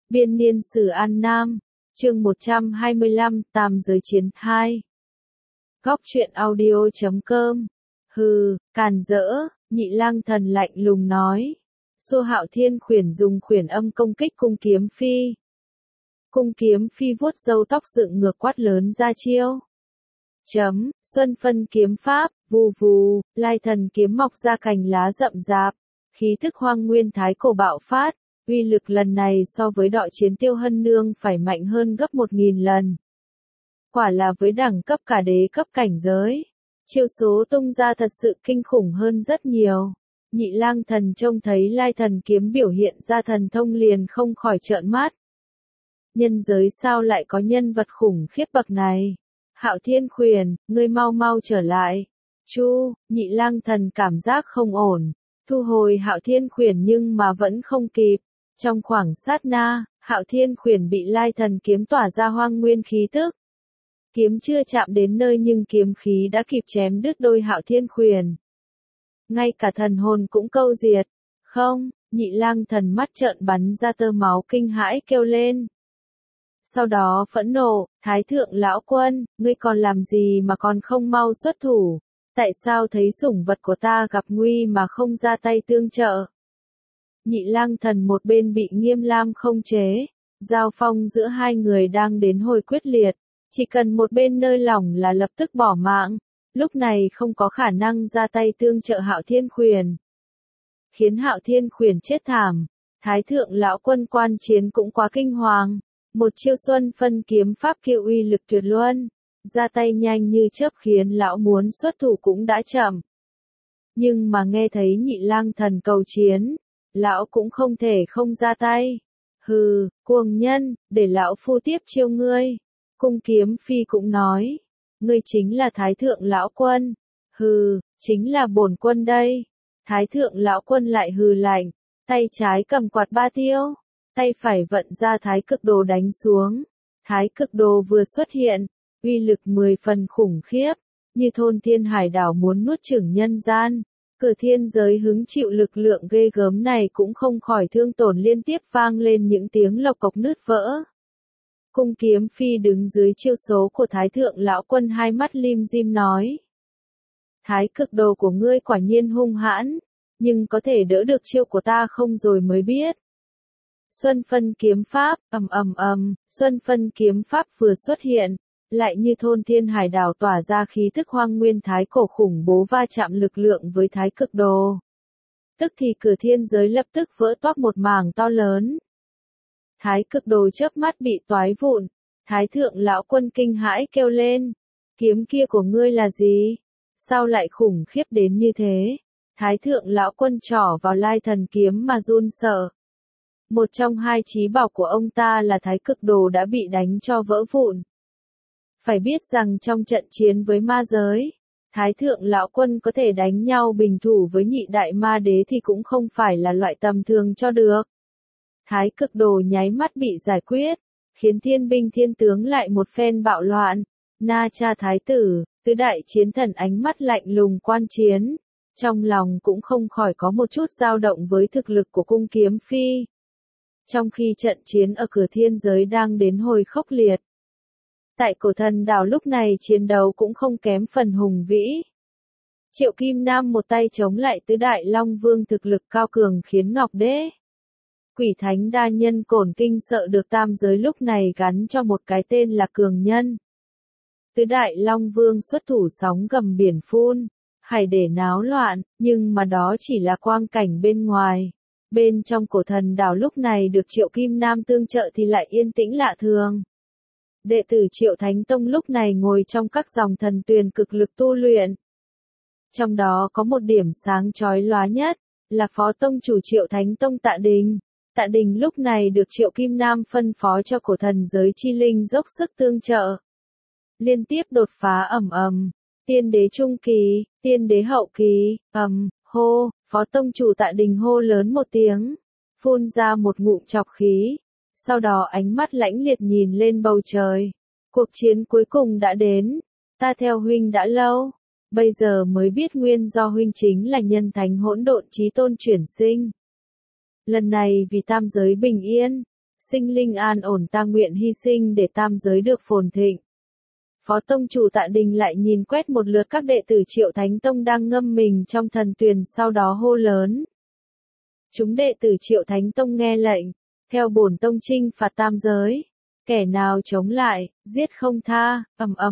Biên niên sử An Nam, chương 125, Tam giới chiến 2. Góc truyện audio.com. Hừ, càn rỡ, Nhị Lang Thần lạnh lùng nói. Xô Hạo Thiên khuyển dùng khuyển âm công kích cung kiếm phi. Cung kiếm phi vuốt râu tóc dựng ngược quát lớn ra chiêu. Xuân phân kiếm pháp, vù vù, Lai Thần kiếm mọc ra cành lá rậm rạp, khí thức hoang nguyên thái cổ bạo phát. Uy lực lần này so với Đọ Chiến Tiêu Hân Nương phải mạnh hơn gấp 1000 lần. Quả là với đẳng cấp cả đế cấp cảnh giới, chiêu số tung ra thật sự kinh khủng hơn rất nhiều. Nhị Lang Thần trông thấy Lai Thần kiếm biểu hiện ra thần thông liền không khỏi trợn mắt. Nhân giới sao lại có nhân vật khủng khiếp bậc này? Hạo Thiên khuyển, ngươi mau mau trở lại. Chu, Nhị Lang Thần cảm giác không ổn, thu hồi Hạo Thiên khuyển nhưng mà vẫn không kịp. Trong khoảng sát na, Hạo Thiên khuyển bị Lai Thần kiếm tỏa ra hoang nguyên khí tức. Kiếm chưa chạm đến nơi nhưng kiếm khí đã kịp chém đứt đôi Hạo Thiên khuyển. Ngay cả thần hồn cũng câu diệt. Không, Nhị Lang Thần mắt trợn bắn ra tơ máu kinh hãi kêu lên. Sau đó phẫn nộ, Thái thượng lão quân, ngươi còn làm gì mà còn không mau xuất thủ? Tại sao thấy sủng vật của ta gặp nguy mà không ra tay tương trợ? Nhị Lang Thần một bên bị Nghiêm Lam không chế, giao phong giữa hai người đang đến hồi quyết liệt, chỉ cần một bên nơi lỏng là lập tức bỏ mạng, lúc này không có khả năng ra tay tương trợ Hạo Thiên khuyển. Khiến Hạo Thiên khuyển chết thảm, Thái thượng lão quân quan chiến cũng quá kinh hoàng, một chiêu xuân phân kiếm pháp kia uy lực tuyệt luân, ra tay nhanh như chớp khiến lão muốn xuất thủ cũng đã chậm. Nhưng mà nghe thấy Nhị Lang Thần cầu chiến, lão cũng không thể không ra tay. Hừ, cuồng nhân, để lão phu tiếp chiêu ngươi. Cung kiếm phi cũng nói. Ngươi chính là Thái thượng lão quân. Hừ, chính là bổn quân đây. Thái thượng lão quân lại hừ lạnh. Tay trái cầm quạt ba tiêu. Tay phải vận ra thái cực đồ đánh xuống. Thái cực đồ vừa xuất hiện. Uy lực 10 phần khủng khiếp. Như thôn thiên hải đảo muốn nuốt chửng nhân gian. Cửa thiên giới hứng chịu lực lượng ghê gớm này cũng không khỏi thương tổn liên tiếp vang lên những tiếng lộc cộc nứt vỡ. Cung kiếm phi đứng dưới chiêu số của Thái thượng lão quân hai mắt lim dim nói. Thái cực đồ của ngươi quả nhiên hung hãn, nhưng có thể đỡ được chiêu của ta không rồi mới biết. Xuân phân kiếm pháp, Xuân phân kiếm pháp vừa xuất hiện. Lại như thôn thiên hải đảo tỏa ra khí tức hoang nguyên thái cổ khủng bố va chạm lực lượng với thái cực đồ. Tức thì cửa thiên giới lập tức vỡ toác một mảng to lớn. Thái cực đồ chớp mắt bị toái vụn, Thái thượng lão quân kinh hãi kêu lên. Kiếm kia của ngươi là gì? Sao lại khủng khiếp đến như thế? Thái thượng lão quân trỏ vào Lai Thần kiếm mà run sợ. Một trong hai chí bảo của ông ta là thái cực đồ đã bị đánh cho vỡ vụn. Phải biết rằng trong trận chiến với ma giới, Thái thượng lão quân có thể đánh nhau bình thủ với nhị đại ma đế thì cũng không phải là loại tầm thường cho được. Thái cực đồ nháy mắt bị giải quyết, khiến thiên binh thiên tướng lại một phen bạo loạn. Na Cha thái tử, tứ đại chiến thần ánh mắt lạnh lùng quan chiến, trong lòng cũng không khỏi có một chút dao động với thực lực của cung kiếm phi. Trong khi trận chiến ở cửa thiên giới đang đến hồi khốc liệt, tại cổ thần đảo lúc này chiến đấu cũng không kém phần hùng vĩ. Triệu Kim Nam một tay chống lại tứ đại Long Vương thực lực cao cường khiến Ngọc Đế, Quỷ Thánh Đa Nhân Cổn kinh sợ được tam giới lúc này gắn cho một cái tên là Cường Nhân. Tứ đại Long Vương xuất thủ sóng gầm biển phun, hải để náo loạn, nhưng mà đó chỉ là quang cảnh bên ngoài. Bên trong cổ thần đảo lúc này được Triệu Kim Nam tương trợ thì lại yên tĩnh lạ thường. Đệ tử Triệu Thánh Tông lúc này ngồi trong các dòng thần tuyền cực lực tu luyện. Trong đó có một điểm sáng chói lóa nhất, là Phó Tông chủ Triệu Thánh Tông Tạ Đình. Tạ Đình lúc này được Triệu Kim Nam phân phó cho cổ thần giới chi linh dốc sức tương trợ. Liên tiếp đột phá tiên đế trung kỳ, tiên đế hậu kỳ, hô, Phó Tông chủ Tạ Đình hô lớn một tiếng, phun ra một ngụm trọc khí. Sau đó ánh mắt lãnh liệt nhìn lên bầu trời. Cuộc chiến cuối cùng đã đến. Ta theo huynh đã lâu. Bây giờ mới biết nguyên do huynh chính là nhân thánh hỗn độn chí tôn chuyển sinh. Lần này vì tam giới bình yên, sinh linh an ổn ta nguyện hy sinh để tam giới được phồn thịnh. Phó tông chủ Tạ Đình lại nhìn quét một lượt các đệ tử Triệu Thánh Tông đang ngâm mình trong thần tuyền, sau đó hô lớn. Chúng đệ tử Triệu Thánh Tông nghe lệnh, theo bổn tông chinh phạt tam giới. Kẻ nào chống lại, giết không tha,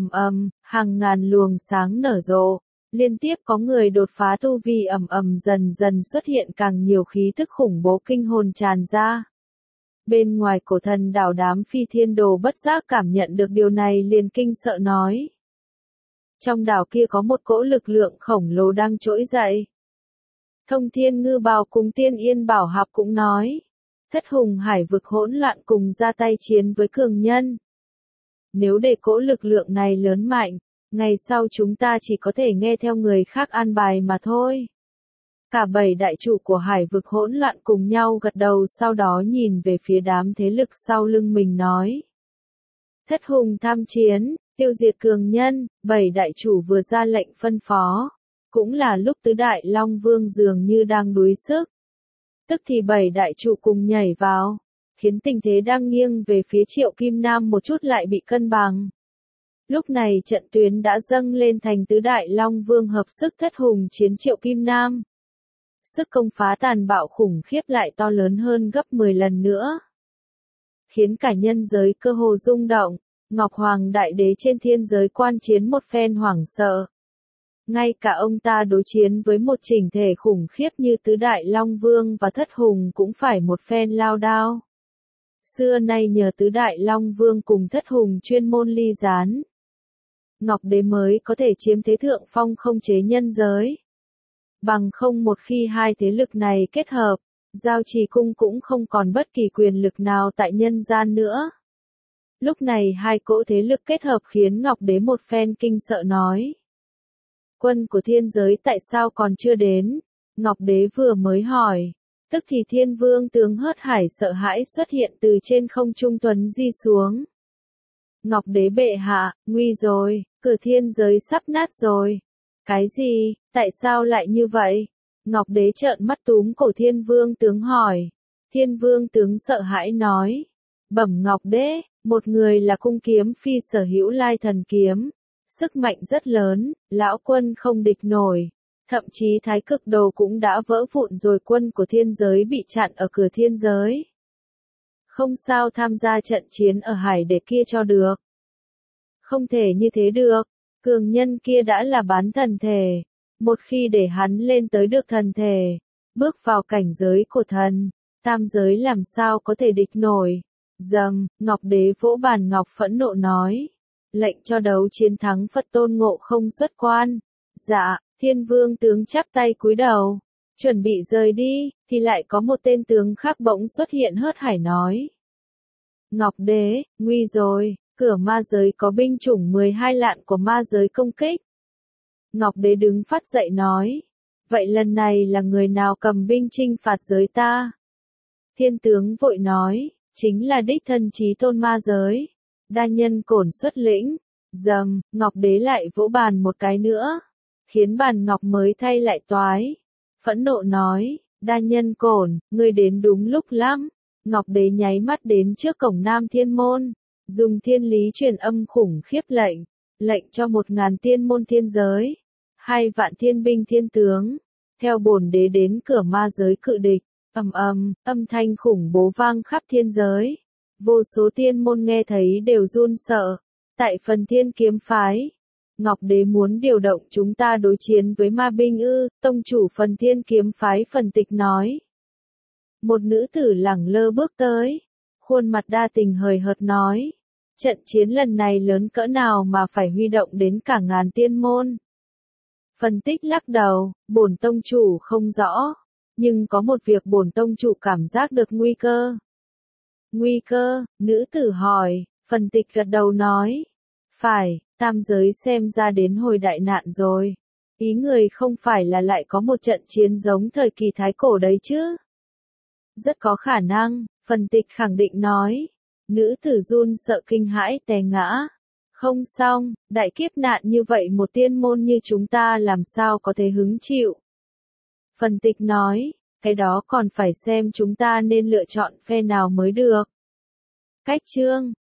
hàng ngàn luồng sáng nở rộ. Liên tiếp có người đột phá tu vi, dần dần xuất hiện càng nhiều khí tức khủng bố kinh hồn tràn ra. Bên ngoài cổ thần đảo đám phi thiên đồ bất giác cảm nhận được điều này liền kinh sợ nói. Trong đảo kia có một cỗ lực lượng khổng lồ đang trỗi dậy. Thông Thiên Ngư Bào cùng Tiên Yên Bảo Hạp cũng nói. Thất hùng hải vực hỗn loạn cùng ra tay chiến với cường nhân. Nếu để cỗ lực lượng này lớn mạnh, ngày sau chúng ta chỉ có thể nghe theo người khác an bài mà thôi. Cả 7 đại chủ của hải vực hỗn loạn cùng nhau gật đầu, sau đó nhìn về phía đám thế lực sau lưng mình nói. Thất hùng tham chiến, tiêu diệt cường nhân, 7 đại chủ vừa ra lệnh phân phó. Cũng là lúc tứ đại Long Vương dường như đang đuối sức. Tức thì 7 đại chủ cùng nhảy vào, khiến tình thế đang nghiêng về phía Triệu Kim Nam một chút lại bị cân bằng. Lúc này trận tuyến đã dâng lên thành tứ đại Long Vương hợp sức thất hùng chiến Triệu Kim Nam. Sức công phá tàn bạo khủng khiếp lại to lớn hơn gấp 10 lần nữa. Khiến cả nhân giới cơ hồ rung động, Ngọc Hoàng Đại Đế trên thiên giới quan chiến một phen hoảng sợ. Ngay cả ông ta đối chiến với một chỉnh thể khủng khiếp như tứ đại Long Vương và thất hùng cũng phải một phen lao đao. Xưa nay nhờ tứ đại Long Vương cùng thất hùng chuyên môn ly gián, Ngọc Đế mới có thể chiếm thế thượng phong không chế nhân giới. Bằng không một khi hai thế lực này kết hợp, Giao Trì Cung cũng không còn bất kỳ quyền lực nào tại nhân gian nữa. Lúc này hai cỗ thế lực kết hợp khiến Ngọc Đế một phen kinh sợ nói. Quân của thiên giới tại sao còn chưa đến? Ngọc Đế vừa mới hỏi. Tức thì Thiên Vương tướng Hớt Hải sợ hãi xuất hiện từ trên không trung tuấn di xuống. Ngọc Đế bệ hạ, nguy rồi, cửa thiên giới sắp nát rồi. Cái gì, tại sao lại như vậy? Ngọc Đế trợn mắt túm cổ Thiên Vương tướng hỏi. Thiên Vương tướng sợ hãi nói. Bẩm Ngọc Đế, một người là cung kiếm phi sở hữu lai thần kiếm. Sức mạnh rất lớn, lão quân không địch nổi. Thậm chí thái cực đồ cũng đã vỡ vụn rồi, quân của thiên giới bị chặn ở cửa thiên giới. Không sao tham gia trận chiến ở hải đế kia cho được. Không thể như thế được, cường nhân kia đã là bán thần thể. Một khi để hắn lên tới được thần thể, bước vào cảnh giới của thần, tam giới làm sao có thể địch nổi. Dầm, Ngọc Đế vỗ bàn ngọc phẫn nộ nói. Lệnh cho đấu chiến thắng Phật Tôn Ngộ Không xuất quan. Dạ, Thiên Vương tướng chắp tay cúi đầu. Chuẩn bị rời đi, thì lại có một tên tướng khác bỗng xuất hiện hớt hải nói. Ngọc Đế, nguy rồi, cửa ma giới có binh chủng 12 lạn của ma giới công kích. Ngọc Đế đứng phát dậy nói. Vậy lần này là người nào cầm binh chinh phạt giới ta? Thiên tướng vội nói, chính là đích thân Chí Tôn ma giới. Đa nhân Cổn xuất lĩnh. Dầm, Ngọc Đế lại vỗ bàn một cái nữa. Khiến bàn ngọc mới thay lại toái. Phẫn nộ nói, đa nhân Cổn, ngươi đến đúng lúc lắm. Ngọc Đế nháy mắt đến trước cổng Nam Thiên Môn. Dùng thiên lý truyền âm khủng khiếp lệnh. Lệnh cho 1000 tiên môn thiên giới. 2 vạn thiên binh thiên tướng. Theo bổn đế đến cửa ma giới cự địch. Âm thanh khủng bố vang khắp thiên giới. Vô số tiên môn nghe thấy đều run sợ. Tại phần Thiên Kiếm Phái, Ngọc Đế muốn điều động chúng ta đối chiến với ma binh ư? Tông chủ phần Thiên Kiếm Phái Phần Tịch nói. Một nữ tử lẳng lơ bước tới, khuôn mặt đa tình hời hợt nói. Trận chiến lần này lớn cỡ nào mà phải huy động đến cả ngàn tiên môn? Phân tích lắc đầu, bổn tông chủ không rõ, nhưng có một việc bổn tông chủ cảm giác được nguy cơ. Nguy cơ, nữ tử hỏi, Phần Tịch gật đầu nói. Phải, tam giới xem ra đến hồi đại nạn rồi. Ý người không phải là lại có một trận chiến giống thời kỳ Thái Cổ đấy chứ? Rất có khả năng, Phần Tịch khẳng định nói. Nữ tử run sợ kinh hãi té ngã. Không xong, đại kiếp nạn như vậy một tiên môn như chúng ta làm sao có thể hứng chịu. Phần Tịch nói, cái đó còn phải xem chúng ta nên lựa chọn phe nào mới được. Cách chương